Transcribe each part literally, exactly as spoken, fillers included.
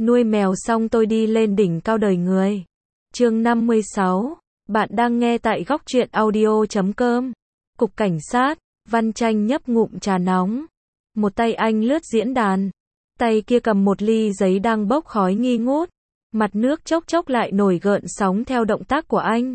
Nuôi mèo xong tôi đi lên đỉnh cao đời người. Chương năm mươi sáu. Bạn đang nghe tại góc truyện audio chấm com. Cục cảnh sát, Văn Tranh nhấp ngụm trà nóng. Một tay anh lướt diễn đàn, tay kia cầm một ly giấy đang bốc khói nghi ngút. Mặt nước chốc chốc lại nổi gợn sóng theo động tác của anh.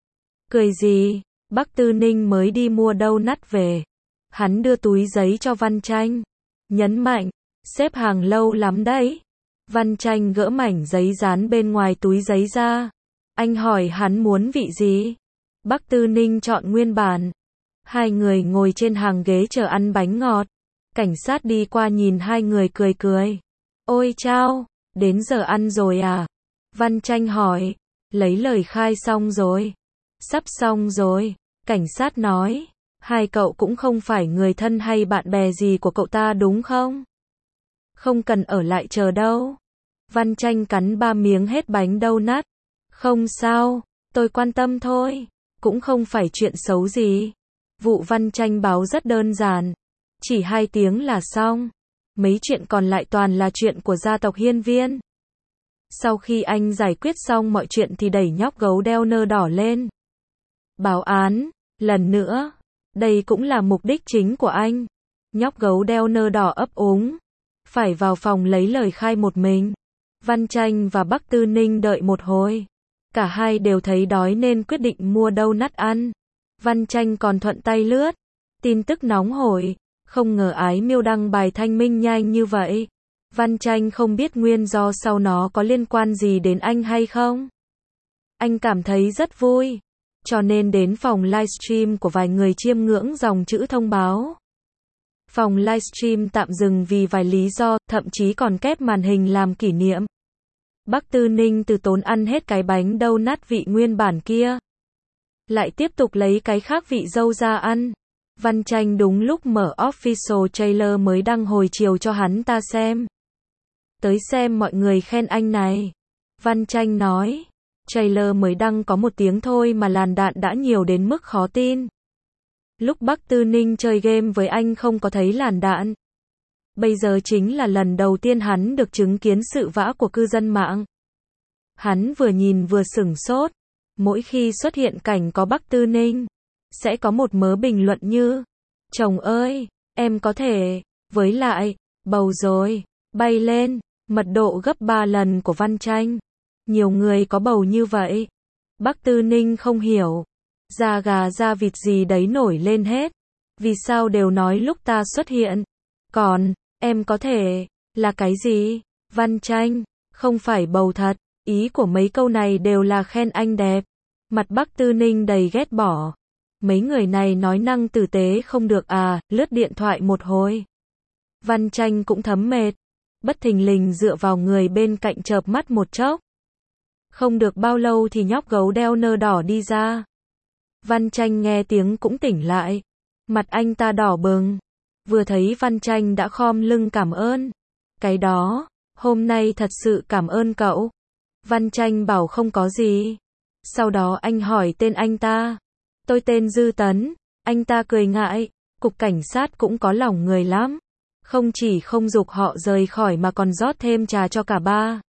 Cười gì? Bắc Tư Ninh mới đi mua donut về. Hắn đưa túi giấy cho Văn Tranh, nhấn mạnh, xếp hàng lâu lắm đấy. Văn Tranh gỡ mảnh giấy dán bên ngoài túi giấy ra. Anh hỏi hắn muốn vị gì. Bắc Tư Ninh chọn nguyên bản. Hai người ngồi trên hàng ghế chờ ăn bánh ngọt. Cảnh sát đi qua nhìn hai người cười cười. Ôi chao, đến giờ ăn rồi à? Văn Tranh hỏi. Lấy lời khai xong rồi. Sắp xong rồi. Cảnh sát nói. Hai cậu cũng không phải người thân hay bạn bè gì của cậu ta đúng không? Không cần ở lại chờ đâu. Văn Tranh cắn ba miếng hết bánh donut. Không sao, tôi quan tâm thôi. Cũng không phải chuyện xấu gì. Vụ Văn Tranh báo rất đơn giản. Chỉ hai tiếng là xong. Mấy chuyện còn lại toàn là chuyện của gia tộc Hiên Viên. Sau khi anh giải quyết xong mọi chuyện thì đẩy nhóc gấu đeo nơ đỏ lên. Báo án, lần nữa. Đây cũng là mục đích chính của anh. Nhóc gấu đeo nơ đỏ ấp úng. Phải vào phòng lấy lời khai một mình. Văn Tranh và Bắc Tư Ninh đợi một hồi. Cả hai đều thấy đói nên quyết định mua donut ăn. Văn Tranh còn thuận tay lướt tin tức nóng hổi. Không ngờ Ái Miêu đăng bài thanh minh nhanh như vậy. Văn Tranh không biết nguyên do sau nó có liên quan gì đến anh hay không. Anh cảm thấy rất vui. Cho nên đến phòng livestream của vài người chiêm ngưỡng dòng chữ thông báo. Phòng livestream tạm dừng vì vài lý do, thậm chí còn kép màn hình làm kỷ niệm. Bắc Tư Ninh từ tốn ăn hết cái bánh donut vị nguyên bản kia. Lại tiếp tục lấy cái khác vị dâu ra ăn. Văn Tranh đúng lúc mở official trailer mới đăng hồi chiều cho hắn ta xem. Tới xem mọi người khen anh này. Văn Tranh nói. Trailer mới đăng có một tiếng thôi mà làn đạn đã nhiều đến mức khó tin. Lúc Bắc Tư Ninh chơi game với anh không có thấy làn đạn. Bây giờ chính là lần đầu tiên hắn được chứng kiến sự vã của cư dân mạng. Hắn vừa nhìn vừa sửng sốt. Mỗi khi xuất hiện cảnh có Bắc Tư Ninh, sẽ có một mớ bình luận như: chồng ơi, em có thể, với lại, bầu rồi, bay lên, mật độ gấp ba lần của Văn Tranh. Nhiều người có bầu như vậy. Bắc Tư Ninh không hiểu. Da gà da vịt gì đấy nổi lên hết. Vì sao đều nói lúc ta xuất hiện. Còn, em có thể, là cái gì? Văn Tranh, không phải bầu thật. Ý của mấy câu này đều là khen anh đẹp. Mặt Bắc Tư Ninh đầy ghét bỏ. Mấy người này nói năng tử tế không được à, lướt điện thoại một hồi. Văn Tranh cũng thấm mệt. Bất thình lình dựa vào người bên cạnh chợp mắt một chốc. Không được bao lâu thì nhóc gấu đeo nơ đỏ đi ra. Văn Tranh nghe tiếng cũng tỉnh lại. Mặt anh ta đỏ bừng. Vừa thấy Văn Tranh đã khom lưng cảm ơn. Cái đó, hôm nay thật sự cảm ơn cậu. Văn Tranh bảo không có gì. Sau đó anh hỏi tên anh ta. Tôi tên Dư Tấn. Anh ta cười ngại. Cục cảnh sát cũng có lòng người lắm. Không chỉ không giục họ rời khỏi mà còn rót thêm trà cho cả ba.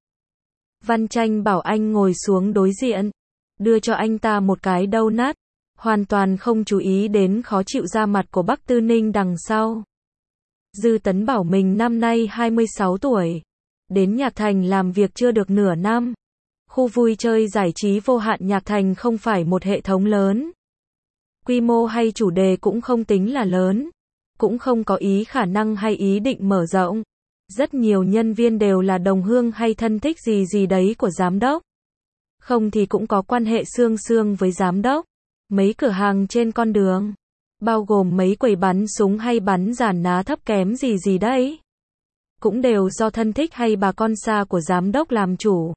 Văn Tranh bảo anh ngồi xuống đối diện. Đưa cho anh ta một cái donut. Hoàn toàn không chú ý đến khó chịu da mặt của Bắc Tư Ninh đằng sau. Dư Tấn bảo mình năm nay hai mươi sáu tuổi. Đến Nhạc Thành làm việc chưa được nửa năm. Khu vui chơi giải trí vô hạn Nhạc Thành không phải một hệ thống lớn. Quy mô hay chủ đề cũng không tính là lớn. Cũng không có ý khả năng hay ý định mở rộng. Rất nhiều nhân viên đều là đồng hương hay thân thích gì gì đấy của giám đốc. Không thì cũng có quan hệ xương xương với giám đốc. Mấy cửa hàng trên con đường. Bao gồm mấy quầy bắn súng hay bắn giàn ná thấp kém gì gì đấy. Cũng đều do thân thích hay bà con xa của giám đốc làm chủ.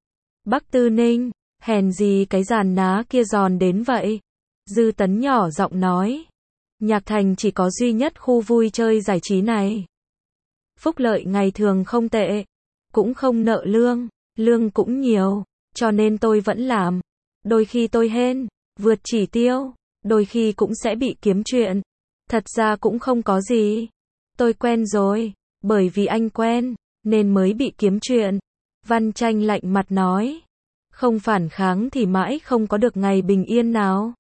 Bắc Tư Ninh, hèn gì cái giàn ná kia giòn đến vậy. Dư Tấn nhỏ giọng nói. Nhạc Thành chỉ có duy nhất khu vui chơi giải trí này. Phúc lợi ngày thường không tệ. Cũng không nợ lương. Lương cũng nhiều. Cho nên tôi vẫn làm. Đôi khi tôi hên. Vượt chỉ tiêu. Đôi khi cũng sẽ bị kiếm chuyện. Thật ra cũng không có gì. Tôi quen rồi. Bởi vì anh quen. Nên mới bị kiếm chuyện. Văn Tranh lạnh mặt nói. Không phản kháng thì mãi không có được ngày bình yên nào.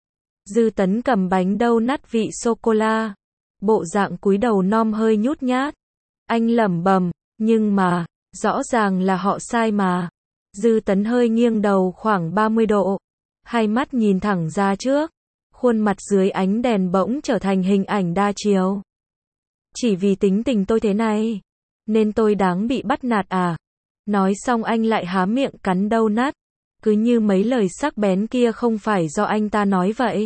Dư Tấn cầm bánh donut vị sô-cô-la. Bộ dạng cúi đầu nom hơi nhút nhát. Anh lẩm bẩm, nhưng mà, rõ ràng là họ sai mà. Dư Tấn hơi nghiêng đầu khoảng ba mươi độ. Hai mắt nhìn thẳng ra trước. Khuôn mặt dưới ánh đèn bỗng trở thành hình ảnh đa chiều. Chỉ vì tính tình tôi thế này, nên tôi đáng bị bắt nạt à? Nói xong anh lại há miệng cắn donut. Cứ như mấy lời sắc bén kia không phải do anh ta nói vậy.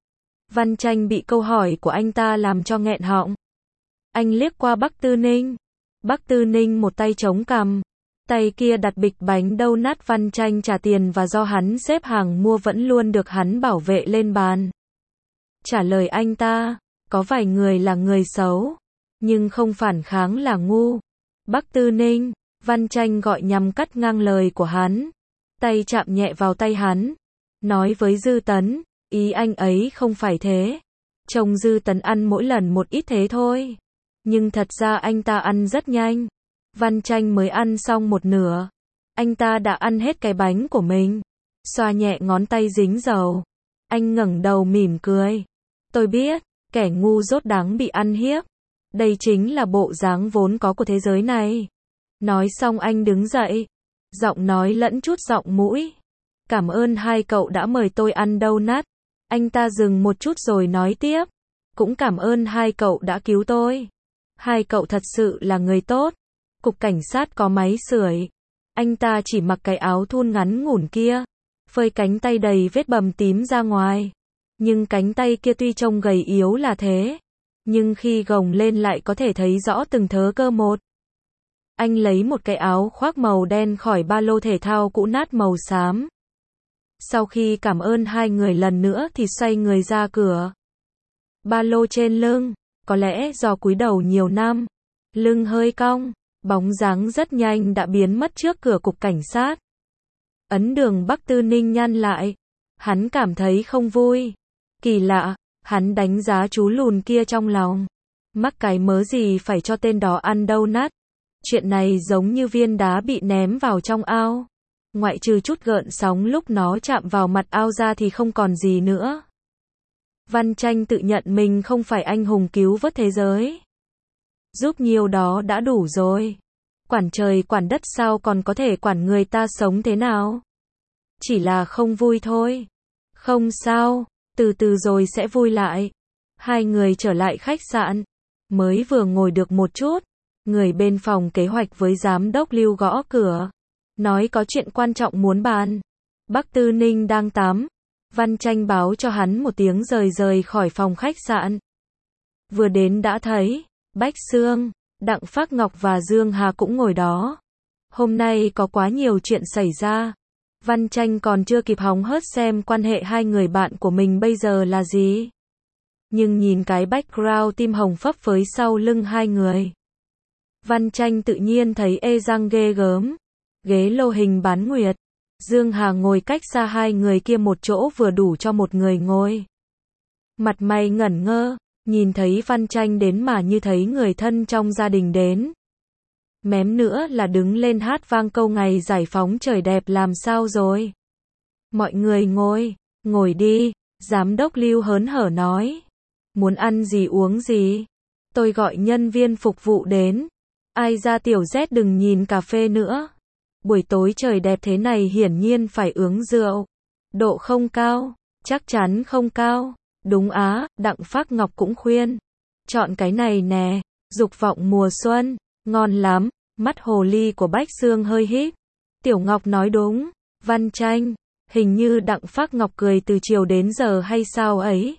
Văn Tranh bị câu hỏi của anh ta làm cho nghẹn họng. Anh liếc qua Bắc Tư Ninh. Bắc Tư Ninh một tay chống cằm, tay kia đặt bịch bánh donut Văn Tranh trả tiền và do hắn xếp hàng mua vẫn luôn được hắn bảo vệ lên bàn. Trả lời anh ta, có vài người là người xấu, nhưng không phản kháng là ngu. Bắc Tư Ninh, Văn Tranh gọi nhằm cắt ngang lời của hắn. Tay chạm nhẹ vào tay hắn, nói với Dư Tấn, ý anh ấy không phải thế. Trông Dư Tấn ăn mỗi lần một ít thế thôi. Nhưng thật ra anh ta ăn rất nhanh. Văn Tranh mới ăn xong một nửa. Anh ta đã ăn hết cái bánh của mình. Xoa nhẹ ngón tay dính dầu. Anh ngẩng đầu mỉm cười. Tôi biết, kẻ ngu dốt đáng bị ăn hiếp. Đây chính là bộ dáng vốn có của thế giới này. Nói xong anh đứng dậy. Giọng nói lẫn chút giọng mũi. Cảm ơn hai cậu đã mời tôi ăn donut. Anh ta dừng một chút rồi nói tiếp. Cũng cảm ơn hai cậu đã cứu tôi. Hai cậu thật sự là người tốt. Cục cảnh sát có máy sưởi. Anh ta chỉ mặc cái áo thun ngắn ngủn kia. Phơi cánh tay đầy vết bầm tím ra ngoài. Nhưng cánh tay kia tuy trông gầy yếu là thế. Nhưng khi gồng lên lại có thể thấy rõ từng thớ cơ một. Anh lấy một cái áo khoác màu đen khỏi ba lô thể thao cũ nát màu xám. Sau khi cảm ơn hai người lần nữa thì xoay người ra cửa. Ba lô trên lưng, có lẽ do cúi đầu nhiều năm, lưng hơi cong, bóng dáng rất nhanh đã biến mất trước cửa cục cảnh sát. Ấn đường Bắc Tư Ninh nhăn lại, hắn cảm thấy không vui. Kỳ lạ, hắn đánh giá chú lùn kia trong lòng. Mắc cái mớ gì phải cho tên đó ăn donut. Chuyện này giống như viên đá bị ném vào trong ao. Ngoại trừ chút gợn sóng lúc nó chạm vào mặt ao ra thì không còn gì nữa. Văn Tranh tự nhận mình không phải anh hùng cứu vớt thế giới. Giúp nhiều đó đã đủ rồi. Quản trời quản đất sao còn có thể quản người ta sống thế nào? Chỉ là không vui thôi. Không sao, từ từ rồi sẽ vui lại. Hai người trở lại khách sạn. Mới vừa ngồi được một chút, người bên phòng kế hoạch với giám đốc Lưu gõ cửa. Nói có chuyện quan trọng muốn bàn. Bắc Tư Ninh đang tắm. Văn Tranh báo cho hắn một tiếng rời rời khỏi phòng khách sạn. Vừa đến đã thấy Bách Xương, Đặng Phác Ngọc và Dương Hà cũng ngồi đó. Hôm nay có quá nhiều chuyện xảy ra. Văn Tranh còn chưa kịp hóng hớt xem quan hệ hai người bạn của mình bây giờ là gì. Nhưng nhìn cái background tim hồng phấp phới sau lưng hai người, Văn Tranh tự nhiên thấy ê răng ghê gớm. Ghế lô hình bán nguyệt. Dương Hà ngồi cách xa hai người kia một chỗ vừa đủ cho một người ngồi. Mặt mày ngẩn ngơ, nhìn thấy Văn Tranh đến mà như thấy người thân trong gia đình đến. Mém nữa là đứng lên hát vang câu ngày giải phóng trời đẹp làm sao rồi. Mọi người ngồi, ngồi đi, giám đốc Lưu hớn hở nói. Muốn ăn gì uống gì? Tôi gọi nhân viên phục vụ đến. Ai ra tiểu Z đừng nhìn cà phê nữa. Buổi tối trời đẹp thế này hiển nhiên phải uống rượu. Độ không cao, chắc chắn không cao. Đúng á, Đặng Phác Ngọc cũng khuyên. Chọn cái này nè, dục vọng mùa xuân, ngon lắm. Mắt hồ ly của Bách Xương hơi híp. Tiểu Ngọc nói đúng, Văn Tranh, hình như Đặng Phác Ngọc cười từ chiều đến giờ hay sao ấy.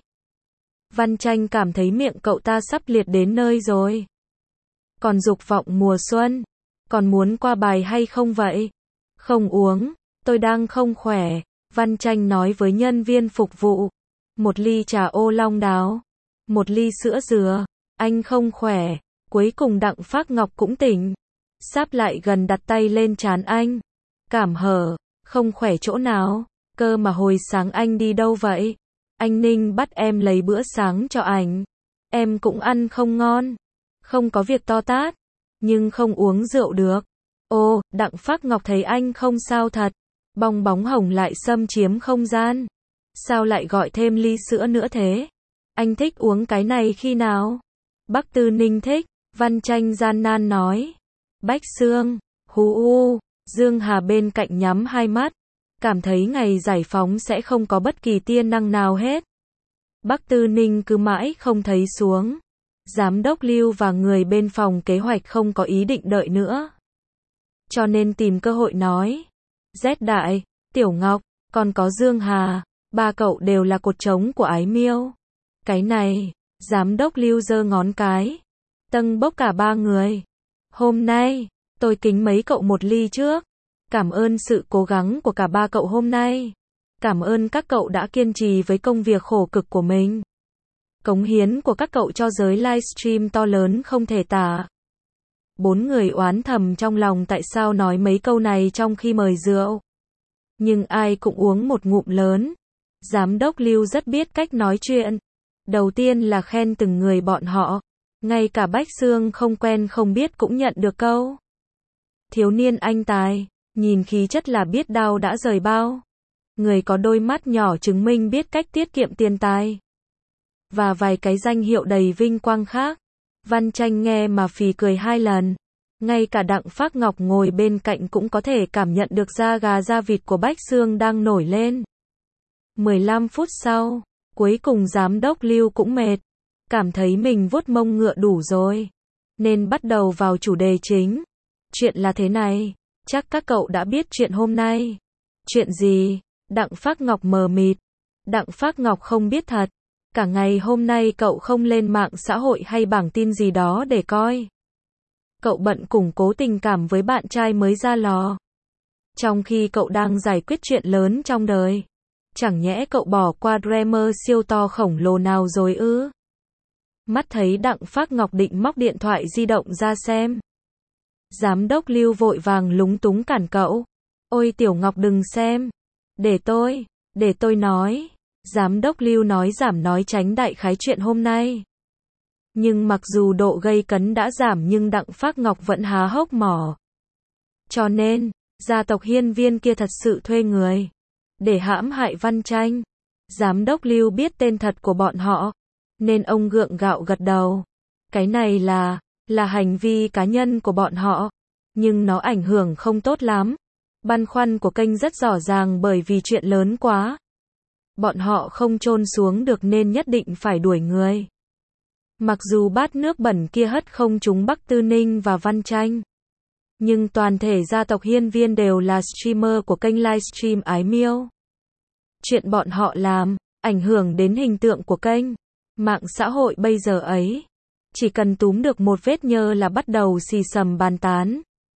Văn Tranh cảm thấy miệng cậu ta sắp liệt đến nơi rồi. Còn dục vọng mùa xuân, còn muốn qua bài hay không vậy? Không uống, tôi đang không khỏe, Văn Tranh nói với nhân viên phục vụ. Một ly trà ô long đào, một ly sữa dừa, anh không khỏe. Cuối cùng Đặng Phác Ngọc cũng tỉnh. Sáp lại gần đặt tay lên trán anh. Cảm hở, không khỏe chỗ nào? Cơ mà hồi sáng anh đi đâu vậy? Anh Ninh bắt em lấy bữa sáng cho ảnh. Em cũng ăn không ngon. Không có việc to tát. Nhưng không uống rượu được. Ô, Đặng Phác Ngọc thấy anh không sao thật. Bong bóng hồng lại xâm chiếm không gian. Sao lại gọi thêm ly sữa nữa thế? Anh thích uống cái này khi nào? Bắc Tư Ninh thích, Văn Tranh gian nan nói. Bách Xương, hú u, Dương Hà bên cạnh nhắm hai mắt, cảm thấy ngày giải phóng sẽ không có bất kỳ tia năng nào hết. Bắc Tư Ninh cứ mãi không thấy xuống. Giám đốc Lưu và người bên phòng kế hoạch không có ý định đợi nữa. Cho nên tìm cơ hội nói. Z Đại, Tiểu Ngọc, còn có Dương Hà, ba cậu đều là cột trống của Ái Miêu. Cái này, giám đốc Lưu giơ ngón cái. Tâng bốc cả ba người. Hôm nay, tôi kính mấy cậu một ly trước. Cảm ơn sự cố gắng của cả ba cậu hôm nay. Cảm ơn các cậu đã kiên trì với công việc khổ cực của mình. Cống hiến của các cậu cho giới livestream to lớn không thể tả. Bốn người oán thầm trong lòng tại sao nói mấy câu này trong khi mời rượu. Nhưng ai cũng uống một ngụm lớn. Giám đốc Lưu rất biết cách nói chuyện. Đầu tiên là khen từng người bọn họ. Ngay cả Bách Xương không quen không biết cũng nhận được câu. Thiếu niên anh tài, nhìn khí chất là biết đau đã rời bao. Người có đôi mắt nhỏ chứng minh biết cách tiết kiệm tiền tài. Và vài cái danh hiệu đầy vinh quang khác. Văn Tranh nghe mà phì cười hai lần. Ngay cả Đặng Phác Ngọc ngồi bên cạnh cũng có thể cảm nhận được da gà da vịt của Bách Xương đang nổi lên. mười lăm phút sau, cuối cùng giám đốc Lưu cũng mệt. Cảm thấy mình vuốt mông ngựa đủ rồi. Nên bắt đầu vào chủ đề chính. Chuyện là thế này. Chắc các cậu đã biết chuyện hôm nay. Chuyện gì? Đặng Phác Ngọc mờ mịt. Đặng Phác Ngọc không biết thật. Cả ngày hôm nay cậu không lên mạng xã hội hay bảng tin gì đó để coi. Cậu bận củng cố tình cảm với bạn trai mới ra lò. Trong khi cậu đang giải quyết chuyện lớn trong đời. Chẳng nhẽ cậu bỏ qua drama siêu to khổng lồ nào rồi ư? Mắt thấy Đặng Phác Ngọc định móc điện thoại di động ra xem. Giám đốc Lưu vội vàng lúng túng cản cậu. Ôi Tiểu Ngọc đừng xem. Để tôi, để tôi nói. Giám đốc Lưu nói giảm nói tránh đại khái chuyện hôm nay. Nhưng mặc dù độ gây cấn đã giảm nhưng Đặng Phác Ngọc vẫn há hốc mỏ. Cho nên, gia tộc Hiên Viên kia thật sự thuê người để hãm hại Văn Tranh. Giám đốc Lưu biết tên thật của bọn họ, nên ông gượng gạo gật đầu. Cái này là, là hành vi cá nhân của bọn họ, nhưng nó ảnh hưởng không tốt lắm. Băn khoăn của kênh rất rõ ràng bởi vì chuyện lớn quá. Bọn họ không chôn xuống được nên nhất định phải đuổi người. Mặc dù bát nước bẩn kia hất không trúng Bắc Tư Ninh và Văn Tranh. Nhưng toàn thể gia tộc Hiên Viên đều là streamer của kênh livestream Ái Miêu. Chuyện bọn họ làm, ảnh hưởng đến hình tượng của kênh. Mạng xã hội bây giờ ấy. Chỉ cần túm được một vết nhơ là bắt đầu xì xầm bàn tán.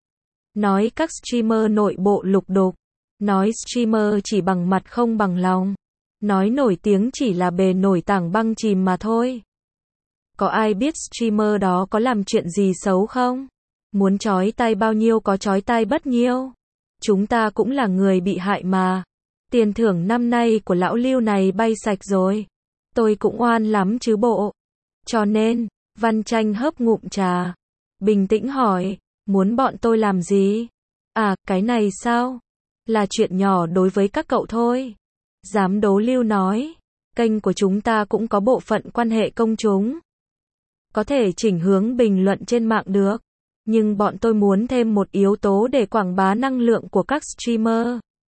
Nói các streamer nội bộ lục đục. Nói streamer chỉ bằng mặt không bằng lòng. Nói nổi tiếng chỉ là bề nổi tảng băng chìm mà thôi. Có ai biết streamer đó có làm chuyện gì xấu không? Muốn chói tai bao nhiêu có chói tai bất nhiêu. Chúng ta cũng là người bị hại mà. Tiền thưởng năm nay của lão Lưu này bay sạch rồi. Tôi cũng oan lắm chứ bộ. Cho nên, Văn Tranh hớp ngụm trà. Bình tĩnh hỏi, muốn bọn tôi làm gì? À, cái này sao? Là chuyện nhỏ đối với các cậu thôi. Giám đốc Lưu nói, kênh của chúng ta cũng có bộ phận quan hệ công chúng. Có thể chỉnh hướng bình luận trên mạng được. Nhưng bọn tôi muốn thêm một yếu tố để quảng bá năng lượng của các streamer.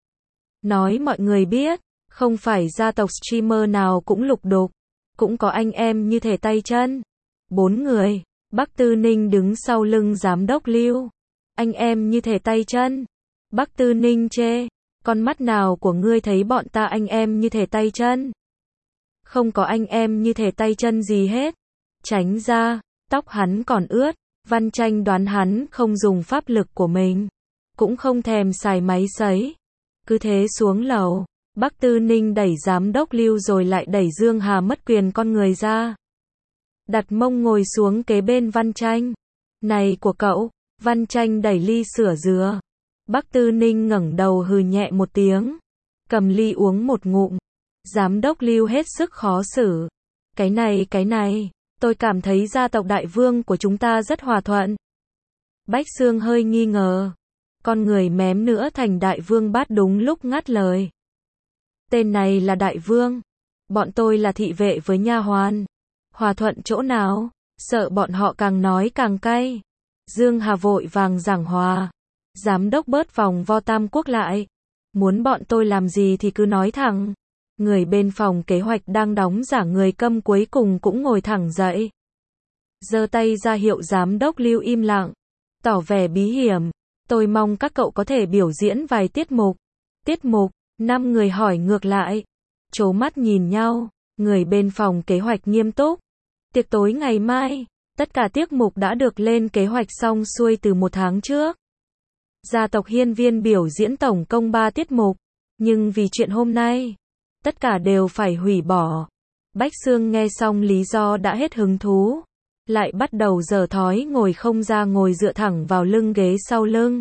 Nói mọi người biết, không phải gia tộc streamer nào cũng lục đục. Cũng có anh em như thể tay chân. Bốn người, Bắc Tư Ninh đứng sau lưng giám đốc Lưu. Anh em như thể tay chân. Bắc Tư Ninh chê, con mắt nào của ngươi thấy bọn ta anh em như thể tay chân? Không có anh em như thể tay chân gì hết. Tránh ra, tóc hắn còn ướt. Văn Tranh đoán hắn không dùng pháp lực của mình. Cũng không thèm xài máy sấy. Cứ thế xuống lầu. Bắc Tư Ninh đẩy giám đốc Lưu rồi lại đẩy Dương Hà mất quyền con người ra. Đặt mông ngồi xuống kế bên Văn Tranh. Này của cậu. Văn Tranh đẩy ly sữa dừa. Bắc Tư Ninh ngẩng đầu hừ nhẹ một tiếng. Cầm ly uống một ngụm. Giám đốc Lưu hết sức khó xử. Cái này cái này. Tôi cảm thấy gia tộc đại vương của chúng ta rất hòa thuận. Bách Xương hơi nghi ngờ. Con người mém nữa thành đại vương bát đúng lúc ngắt lời. Tên này là đại vương. Bọn tôi là thị vệ với nha hoàn. Hòa thuận chỗ nào? Sợ bọn họ càng nói càng cay. Dương Hà vội vàng giảng hòa. Giám đốc bớt vòng vo Tam Quốc lại. Muốn bọn tôi làm gì thì cứ nói thẳng. Người bên phòng kế hoạch đang đóng giả người câm cuối cùng cũng ngồi thẳng dậy. Giơ tay ra hiệu giám đốc Lưu im lặng. Tỏ vẻ bí hiểm. Tôi mong các cậu có thể biểu diễn vài tiết mục. Tiết mục, năm người hỏi ngược lại. Trố mắt nhìn nhau, người bên phòng kế hoạch nghiêm túc. Tiệc tối ngày mai, tất cả tiết mục đã được lên kế hoạch xong xuôi từ một tháng trước. Gia tộc Hiên Viên biểu diễn tổng cộng ba tiết mục, nhưng vì chuyện hôm nay, tất cả đều phải hủy bỏ. Bách Xương nghe xong lý do đã hết hứng thú, lại bắt đầu dở thói ngồi không ra ngồi dựa thẳng vào lưng ghế sau lưng.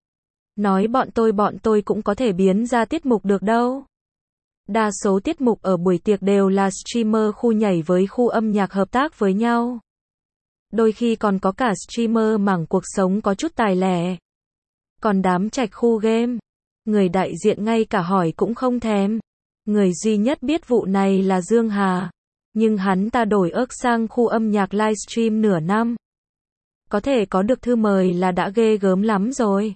Nói bọn tôi bọn tôi cũng có thể biến ra tiết mục được đâu. Đa số tiết mục ở buổi tiệc đều là streamer khu nhảy với khu âm nhạc hợp tác với nhau. Đôi khi còn có cả streamer mảng cuộc sống có chút tài lẻ. Còn đám trạch khu game, người đại diện ngay cả hỏi cũng không thèm. Người duy nhất biết vụ này là Dương Hà. Nhưng hắn ta đổi ước sang khu âm nhạc livestream nửa năm. Có thể có được thư mời là đã ghê gớm lắm rồi.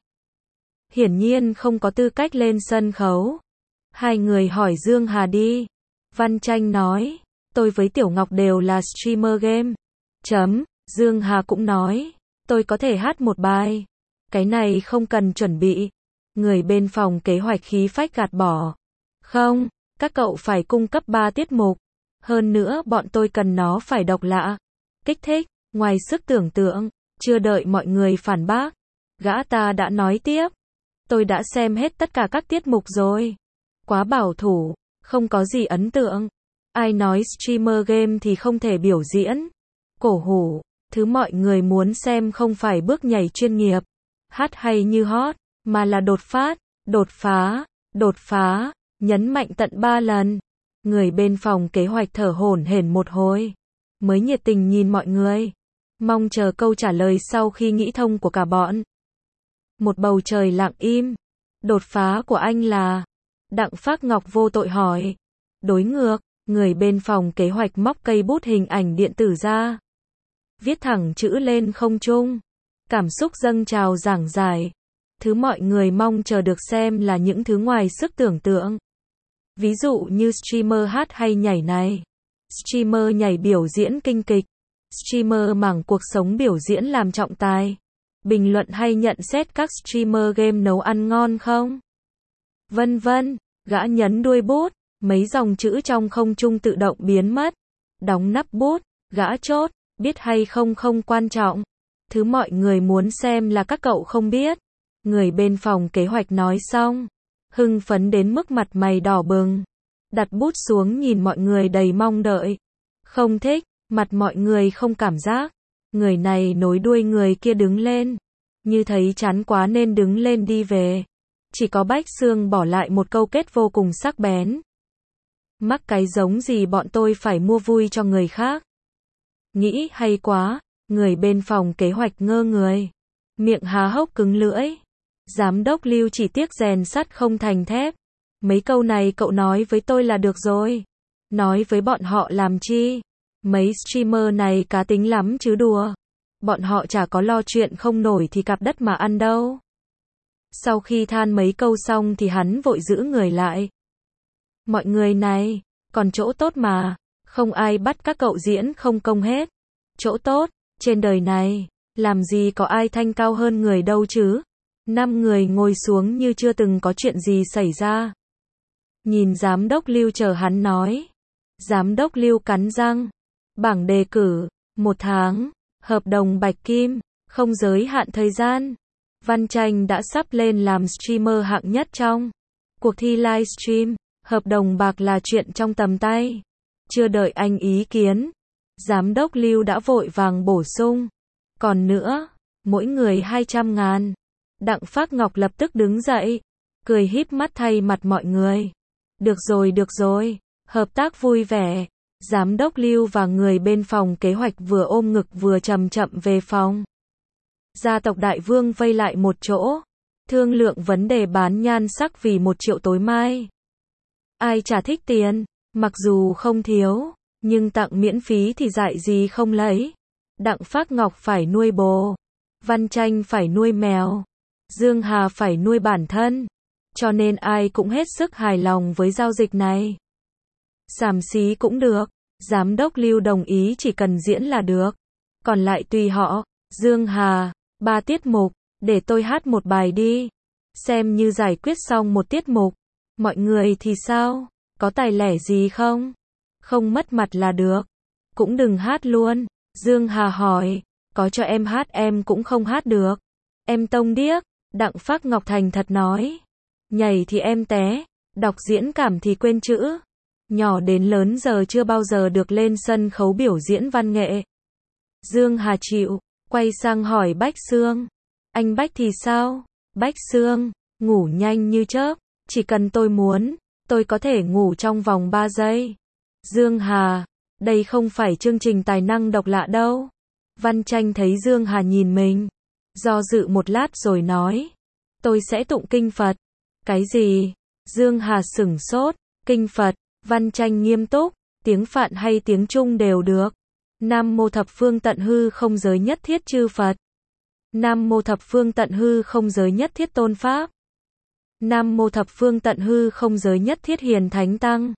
Hiển nhiên không có tư cách lên sân khấu. Hai người hỏi Dương Hà đi. Văn Tranh nói, tôi với Tiểu Ngọc đều là streamer game. Chấm, Dương Hà cũng nói, tôi có thể hát một bài. Cái này không cần chuẩn bị. Người bên phòng kế hoạch khí phách gạt bỏ. Không, các cậu phải cung cấp ba tiết mục. Hơn nữa bọn tôi cần nó phải độc lạ, kích thích, ngoài sức tưởng tượng. Chưa đợi mọi người phản bác, gã ta đã nói tiếp. Tôi đã xem hết tất cả các tiết mục rồi. Quá bảo thủ, không có gì ấn tượng. Ai nói streamer game thì không thể biểu diễn. Cổ hủ, thứ mọi người muốn xem không phải bước nhảy chuyên nghiệp, hát hay như hot, mà là đột phát, đột phá, đột phá, nhấn mạnh tận ba lần. Người bên phòng kế hoạch thở hổn hển một hồi, mới nhiệt tình nhìn mọi người, mong chờ câu trả lời sau khi nghĩ thông của cả bọn. Một bầu trời lặng im. Đột phá của anh là? Đặng Phác Ngọc vô tội hỏi. Đối ngược, người bên phòng kế hoạch móc cây bút hình ảnh điện tử ra. Viết thẳng chữ lên không trung. Cảm xúc dâng trào giảng giải. Thứ mọi người mong chờ được xem là những thứ ngoài sức tưởng tượng. Ví dụ như streamer hát hay nhảy này. Streamer nhảy biểu diễn kinh kịch. Streamer mảng cuộc sống biểu diễn làm trọng tài. Bình luận hay nhận xét các streamer game nấu ăn ngon không? Vân vân, gã nhấn đuôi bút, mấy dòng chữ trong không trung tự động biến mất. Đóng nắp bút, gã chốt, biết hay không không quan trọng. Thứ mọi người muốn xem là các cậu không biết. Người bên phòng kế hoạch nói xong, hưng phấn đến mức mặt mày đỏ bừng. Đặt bút xuống nhìn mọi người đầy mong đợi. Không thích, mặt mọi người không cảm giác. Người này nối đuôi người kia đứng lên. Như thấy chán quá nên đứng lên đi về. Chỉ có Bách Xương bỏ lại một câu kết vô cùng sắc bén. Mắc cái giống gì bọn tôi phải mua vui cho người khác. Nghĩ hay quá, người bên phòng kế hoạch ngơ người. Miệng há hốc cứng lưỡi. Giám đốc Lưu chỉ tiếc rèn sắt không thành thép. Mấy câu này cậu nói với tôi là được rồi. Nói với bọn họ làm chi? Mấy streamer này cá tính lắm chứ đùa. Bọn họ chả có lo chuyện không nổi thì cặp đất mà ăn đâu. Sau khi than mấy câu xong thì hắn vội giữ người lại. Mọi người này, còn chỗ tốt mà. Không ai bắt các cậu diễn không công hết. Chỗ tốt, trên đời này, làm gì có ai thanh cao hơn người đâu chứ. Năm người ngồi xuống như chưa từng có chuyện gì xảy ra. Nhìn giám đốc Lưu chờ hắn nói. Giám đốc Lưu cắn răng. Bảng đề cử, một tháng, hợp đồng bạch kim, không giới hạn thời gian. Văn Tranh đã sắp lên làm streamer hạng nhất trong cuộc thi livestream, hợp đồng bạc là chuyện trong tầm tay. Chưa đợi anh ý kiến, giám đốc Lưu đã vội vàng bổ sung. Còn nữa, mỗi người hai trăm ngàn. Đặng Phác Ngọc lập tức đứng dậy, cười híp mắt thay mặt mọi người. Được rồi được rồi, hợp tác vui vẻ. Giám đốc Lưu và người bên phòng kế hoạch vừa ôm ngực vừa chậm chậm về phòng. Gia tộc đại vương vây lại một chỗ. Thương lượng vấn đề bán nhan sắc vì một triệu tối mai. Ai chả thích tiền, mặc dù không thiếu, nhưng tặng miễn phí thì dại gì không lấy. Đặng Phác Ngọc phải nuôi bồ, Văn Tranh phải nuôi mèo, Dương Hà phải nuôi bản thân, cho nên ai cũng hết sức hài lòng với giao dịch này. Giảm xí cũng được, giám đốc Lưu đồng ý chỉ cần diễn là được, còn lại tùy họ. Dương Hà, ba tiết mục, để tôi hát một bài đi, xem như giải quyết xong một tiết mục. Mọi người thì sao, có tài lẻ gì không? Không mất mặt là được, cũng đừng hát luôn. Dương Hà hỏi, có cho em hát em cũng không hát được. Em tông điếc, Đặng Phác Ngọc thành thật nói. Nhảy thì em té, đọc diễn cảm thì quên chữ. Nhỏ đến lớn giờ chưa bao giờ được lên sân khấu biểu diễn văn nghệ. Dương Hà chịu, quay sang hỏi Bách Xương. Anh Bách thì sao? Bách Xương, ngủ nhanh như chớp, chỉ cần tôi muốn, tôi có thể ngủ trong vòng ba giây. Dương Hà, đây không phải chương trình tài năng độc lạ đâu. Văn Tranh thấy Dương Hà nhìn mình, do dự một lát rồi nói, tôi sẽ tụng kinh Phật. Cái gì? Dương Hà sửng sốt, kinh Phật. Văn Tranh nghiêm túc, tiếng Phạn hay tiếng Trung đều được. Nam mô thập phương tận hư không giới nhất thiết chư Phật. Nam mô thập phương tận hư không giới nhất thiết tôn pháp. Nam mô thập phương tận hư không giới nhất thiết hiền thánh tăng.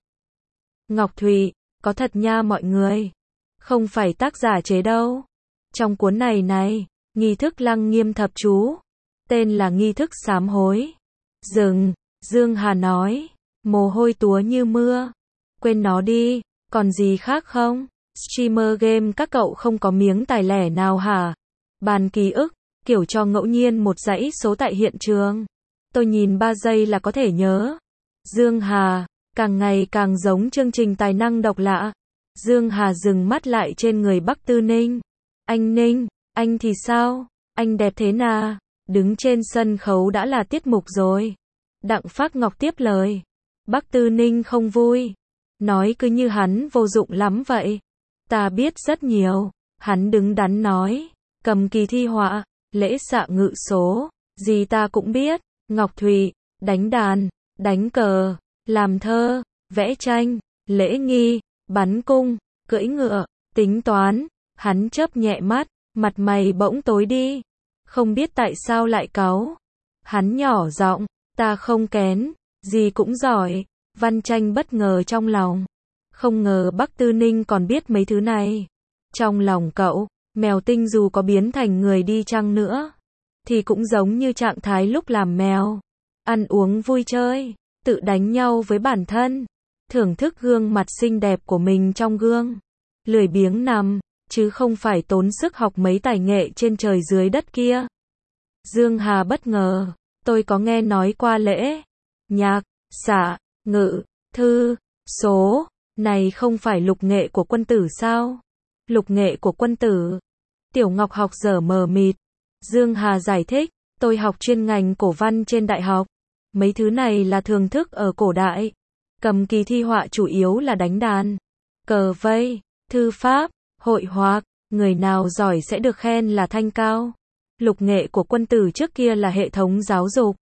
Ngọc Thụy, có thật nha mọi người, không phải tác giả chế đâu. Trong cuốn này này, nghi thức lăng nghiêm thập chú, tên là nghi thức sám hối. Dừng, Dương Hà nói, mồ hôi túa như mưa. Quên nó đi, còn gì khác không? Streamer game các cậu không có miếng tài lẻ nào hả? Bàn ký ức, kiểu cho ngẫu nhiên một dãy số tại hiện trường. Tôi nhìn ba giây là có thể nhớ. Dương Hà, càng ngày càng giống chương trình tài năng độc lạ. Dương Hà dừng mắt lại trên người Bắc Tư Ninh. Anh Ninh, anh thì sao? Anh đẹp thế nào? Đứng trên sân khấu đã là tiết mục rồi. Đặng Phác Ngọc tiếp lời. Bắc Tư Ninh không vui. Nói cứ như hắn vô dụng lắm vậy. Ta biết rất nhiều. Hắn đứng đắn nói. Cầm kỳ thi họa, lễ xạ ngự số, gì ta cũng biết. Ngọc Thụy, đánh đàn, đánh cờ, làm thơ, vẽ tranh, lễ nghi, bắn cung, cưỡi ngựa, tính toán. Hắn chớp nhẹ mắt, mặt mày bỗng tối đi. Không biết tại sao lại cáu. Hắn nhỏ giọng, ta không kén, gì cũng giỏi. Văn Tranh bất ngờ trong lòng. Không ngờ Bắc Tư Ninh còn biết mấy thứ này. Trong lòng cậu, mèo tinh dù có biến thành người đi chăng nữa, thì cũng giống như trạng thái lúc làm mèo. Ăn uống vui chơi, tự đánh nhau với bản thân, thưởng thức gương mặt xinh đẹp của mình trong gương. Lười biếng nằm, chứ không phải tốn sức học mấy tài nghệ trên trời dưới đất kia. Dương Hà bất ngờ, tôi có nghe nói qua lễ, nhạc, xạ, ngự, thư, số, này không phải lục nghệ của quân tử sao? Lục nghệ của quân tử. Tiểu Ngọc học dở mờ mịt. Dương Hà giải thích, tôi học chuyên ngành cổ văn trên đại học. Mấy thứ này là thường thức ở cổ đại. Cầm kỳ thi họa chủ yếu là đánh đàn, cờ vây, thư pháp, hội họa. Người nào giỏi sẽ được khen là thanh cao. Lục nghệ của quân tử trước kia là hệ thống giáo dục.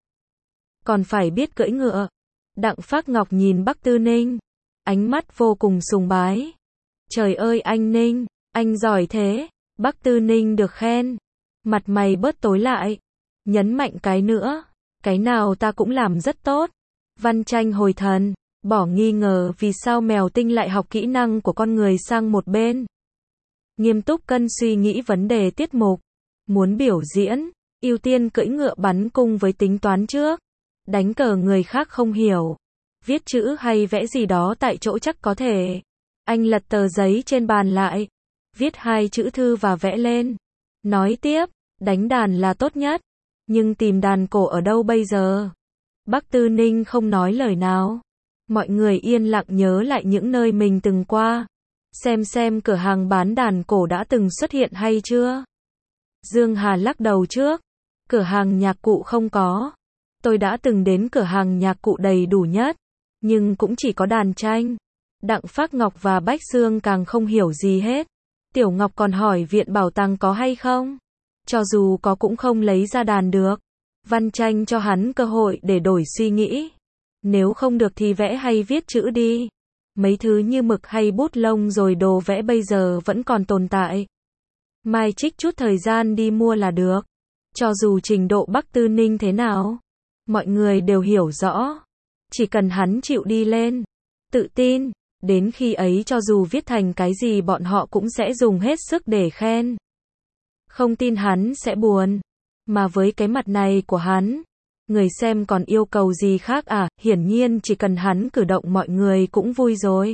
Còn phải biết cưỡi ngựa. Đặng Phác Ngọc nhìn Bắc Tư Ninh, ánh mắt vô cùng sùng bái. Trời ơi anh Ninh, anh giỏi thế. Bắc Tư Ninh được khen, mặt mày bớt tối lại, nhấn mạnh cái nữa, cái nào ta cũng làm rất tốt. Văn Tranh hồi thần, bỏ nghi ngờ vì sao mèo tinh lại học kỹ năng của con người sang một bên. Nghiêm túc cân suy nghĩ vấn đề tiết mục. Muốn biểu diễn, ưu tiên cưỡi ngựa bắn cung với tính toán trước. Đánh cờ người khác không hiểu. Viết chữ hay vẽ gì đó tại chỗ chắc có thể. Anh lật tờ giấy trên bàn lại, viết hai chữ thư và vẽ lên. Nói tiếp, đánh đàn là tốt nhất. Nhưng tìm đàn cổ ở đâu bây giờ? Bắc Tư Ninh không nói lời nào. Mọi người yên lặng nhớ lại những nơi mình từng qua. Xem xem cửa hàng bán đàn cổ đã từng xuất hiện hay chưa. Dương Hà lắc đầu trước. Cửa hàng nhạc cụ không có. Tôi đã từng đến cửa hàng nhạc cụ đầy đủ nhất, nhưng cũng chỉ có đàn tranh. Đặng Phác Ngọc và Bách Xương càng không hiểu gì hết. Tiểu Ngọc còn hỏi viện bảo tàng có hay không. Cho dù có cũng không lấy ra đàn được. Văn Tranh cho hắn cơ hội để đổi suy nghĩ. Nếu không được thì vẽ hay viết chữ đi. Mấy thứ như mực hay bút lông rồi đồ vẽ bây giờ vẫn còn tồn tại. Mai trích chút thời gian đi mua là được. Cho dù trình độ Bắc Tư Ninh thế nào, mọi người đều hiểu rõ. Chỉ cần hắn chịu đi lên, tự tin, đến khi ấy cho dù viết thành cái gì bọn họ cũng sẽ dùng hết sức để khen. Không tin hắn sẽ buồn. Mà với cái mặt này của hắn, người xem còn yêu cầu gì khác à, hiển nhiên chỉ cần hắn cử động mọi người cũng vui rồi.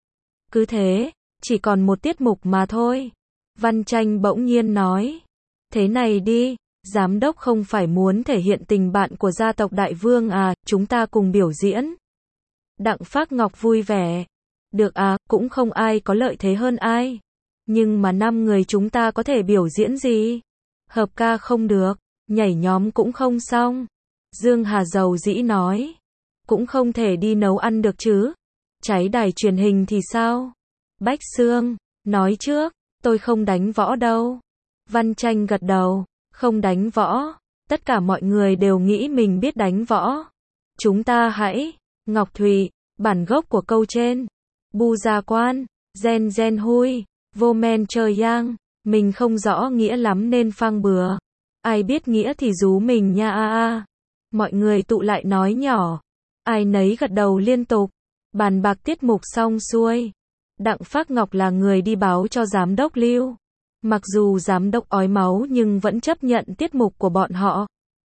Cứ thế, chỉ còn một tiết mục mà thôi. Văn Tranh bỗng nhiên nói. Thế này đi, giám đốc không phải muốn thể hiện tình bạn của gia tộc Đại Vương à, chúng ta cùng biểu diễn. Đặng Phác Ngọc vui vẻ. Được à, cũng không ai có lợi thế hơn ai. Nhưng mà năm người chúng ta có thể biểu diễn gì? Hợp ca không được, nhảy nhóm cũng không xong. Dương Hà dầu dĩ nói. Cũng không thể đi nấu ăn được chứ. Cháy đài truyền hình thì sao? Bách Xương, nói trước, tôi không đánh võ đâu. Văn Tranh gật đầu, không đánh võ. Tất cả mọi người đều nghĩ mình biết đánh võ. Chúng ta hãy, Ngọc Thụy, bản gốc của câu trên. Bu gia quan, gen gen hui, vô men trời yang. Mình không rõ nghĩa lắm nên phang bừa. Ai biết nghĩa thì rú mình nha a a. Mọi người tụ lại nói nhỏ. Ai nấy gật đầu liên tục. Bàn bạc tiết mục xong xuôi. Đặng Phác Ngọc là người đi báo cho giám đốc Lưu. Mặc dù giám đốc ói máu nhưng vẫn chấp nhận tiết mục của bọn họ.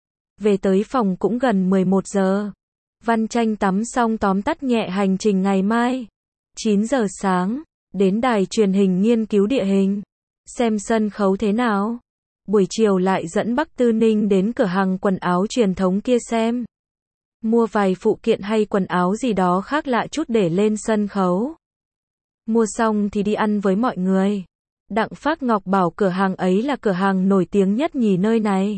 Về tới phòng cũng gần mười một giờ. Văn Tranh tắm xong tóm tắt nhẹ hành trình ngày mai. chín giờ sáng, đến đài truyền hình nghiên cứu địa hình. Xem sân khấu thế nào. Buổi chiều lại dẫn Bắc Tư Ninh đến cửa hàng quần áo truyền thống kia xem. Mua vài phụ kiện hay quần áo gì đó khác lạ chút để lên sân khấu. Mua xong thì đi ăn với mọi người. Đặng Phác Ngọc bảo cửa hàng ấy là cửa hàng nổi tiếng nhất nhì nơi này.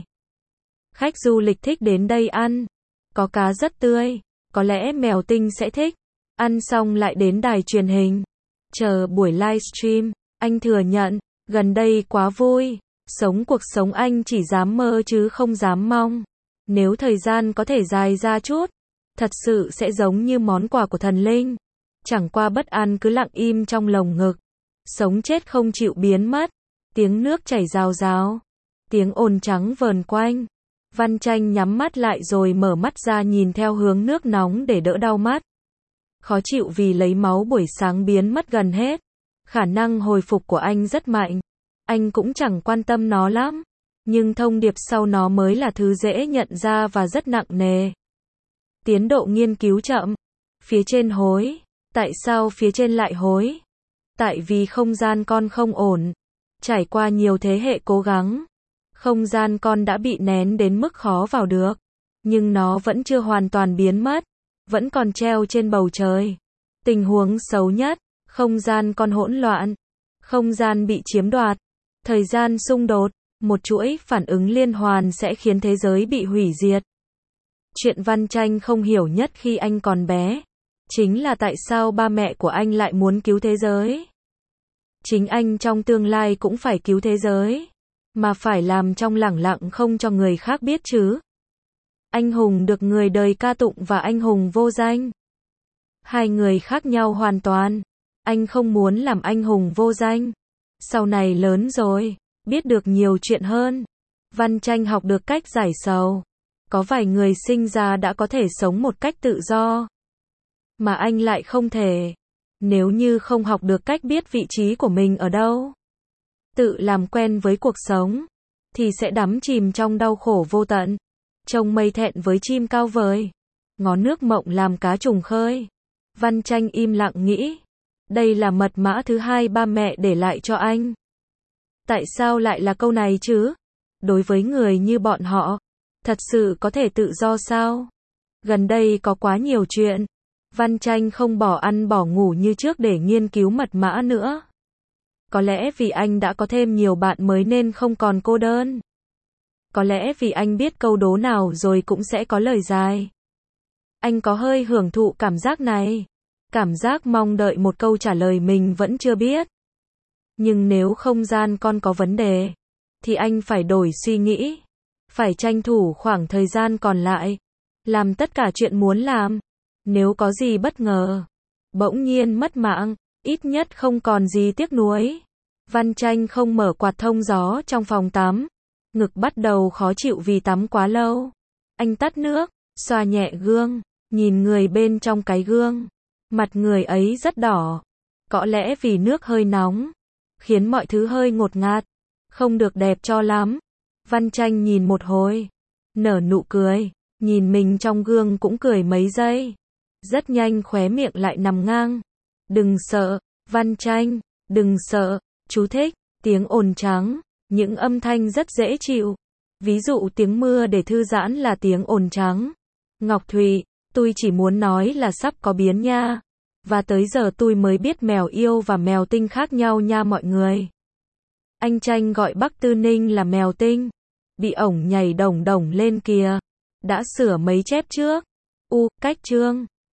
Khách du lịch thích đến đây ăn. Có cá rất tươi. Có lẽ Mèo Tinh sẽ thích. Ăn xong lại đến đài truyền hình. Chờ buổi livestream. Anh thừa nhận, gần đây quá vui. Sống cuộc sống anh chỉ dám mơ chứ không dám mong. Nếu thời gian có thể dài ra chút, thật sự sẽ giống như món quà của thần linh. Chẳng qua bất an cứ lặng im trong lồng ngực. Sống chết không chịu biến mất. Tiếng nước chảy rào rào. Tiếng ồn trắng vờn quanh. Văn Tranh nhắm mắt lại rồi mở mắt ra nhìn theo hướng nước nóng để đỡ đau mắt. Khó chịu vì lấy máu buổi sáng biến mất gần hết. Khả năng hồi phục của anh rất mạnh. Anh cũng chẳng quan tâm nó lắm. Nhưng thông điệp sau nó mới là thứ dễ nhận ra và rất nặng nề. Tiến độ nghiên cứu chậm. Phía trên hối. Tại sao phía trên lại hối? Tại vì không gian con không ổn. Trải qua nhiều thế hệ cố gắng. Không gian con đã bị nén đến mức khó vào được. Nhưng nó vẫn chưa hoàn toàn biến mất. Vẫn còn treo trên bầu trời. Tình huống xấu nhất. Không gian con hỗn loạn. Không gian bị chiếm đoạt. Thời gian xung đột. Một chuỗi phản ứng liên hoàn sẽ khiến thế giới bị hủy diệt. Chuyện Văn Tranh không hiểu nhất khi anh còn bé. Chính là tại sao ba mẹ của anh lại muốn cứu thế giới. Chính anh trong tương lai cũng phải cứu thế giới. Mà phải làm trong lẳng lặng không cho người khác biết chứ. Anh hùng được người đời ca tụng và anh hùng vô danh. Hai người khác nhau hoàn toàn. Anh không muốn làm anh hùng vô danh. Sau này lớn rồi, biết được nhiều chuyện hơn. Văn Tranh học được cách giải sầu. Có vài người sinh ra đã có thể sống một cách tự do. Mà anh lại không thể. Nếu như không học được cách biết vị trí của mình ở đâu. Tự làm quen với cuộc sống. Thì sẽ đắm chìm trong đau khổ vô tận. Trông mây thẹn với chim cao vời. Ngó nước mộng làm cá trùng khơi. Văn Tranh im lặng nghĩ. Đây là mật mã thứ hai ba mẹ để lại cho anh. Tại sao lại là câu này chứ? Đối với người như bọn họ, thật sự có thể tự do sao? Gần đây có quá nhiều chuyện. Văn Tranh không bỏ ăn bỏ ngủ như trước để nghiên cứu mật mã nữa. Có lẽ vì anh đã có thêm nhiều bạn mới nên không còn cô đơn. Có lẽ vì anh biết câu đố nào rồi cũng sẽ có lời dài. Anh có hơi hưởng thụ cảm giác này. Cảm giác mong đợi một câu trả lời mình vẫn chưa biết. Nhưng nếu không gian con có vấn đề, thì anh phải đổi suy nghĩ. Phải tranh thủ khoảng thời gian còn lại. Làm tất cả chuyện muốn làm. Nếu có gì bất ngờ, bỗng nhiên mất mạng, ít nhất không còn gì tiếc nuối. Văn Tranh không mở quạt thông gió trong phòng tắm. Ngực bắt đầu khó chịu vì tắm quá lâu. Anh tắt nước, xoa nhẹ gương, nhìn người bên trong cái gương. Mặt người ấy rất đỏ. Có lẽ vì nước hơi nóng, khiến mọi thứ hơi ngột ngạt, không được đẹp cho lắm. Văn Tranh nhìn một hồi, nở nụ cười, nhìn mình trong gương cũng cười mấy giây. Rất nhanh khóe miệng lại nằm ngang. Đừng sợ, Văn Tranh, đừng sợ, chú thích, tiếng ồn trắng, những âm thanh rất dễ chịu. Ví dụ tiếng mưa để thư giãn là tiếng ồn trắng. Ngọc Thụy, tôi chỉ muốn nói là sắp có biến nha. Và tới giờ tôi mới biết mèo yêu và mèo tinh khác nhau nha mọi người. Anh Tranh gọi Bắc Tư Ninh là mèo tinh. Bị ổng nhảy đồng đồng lên kìa. Đã sửa mấy chép trước. U, cách chương.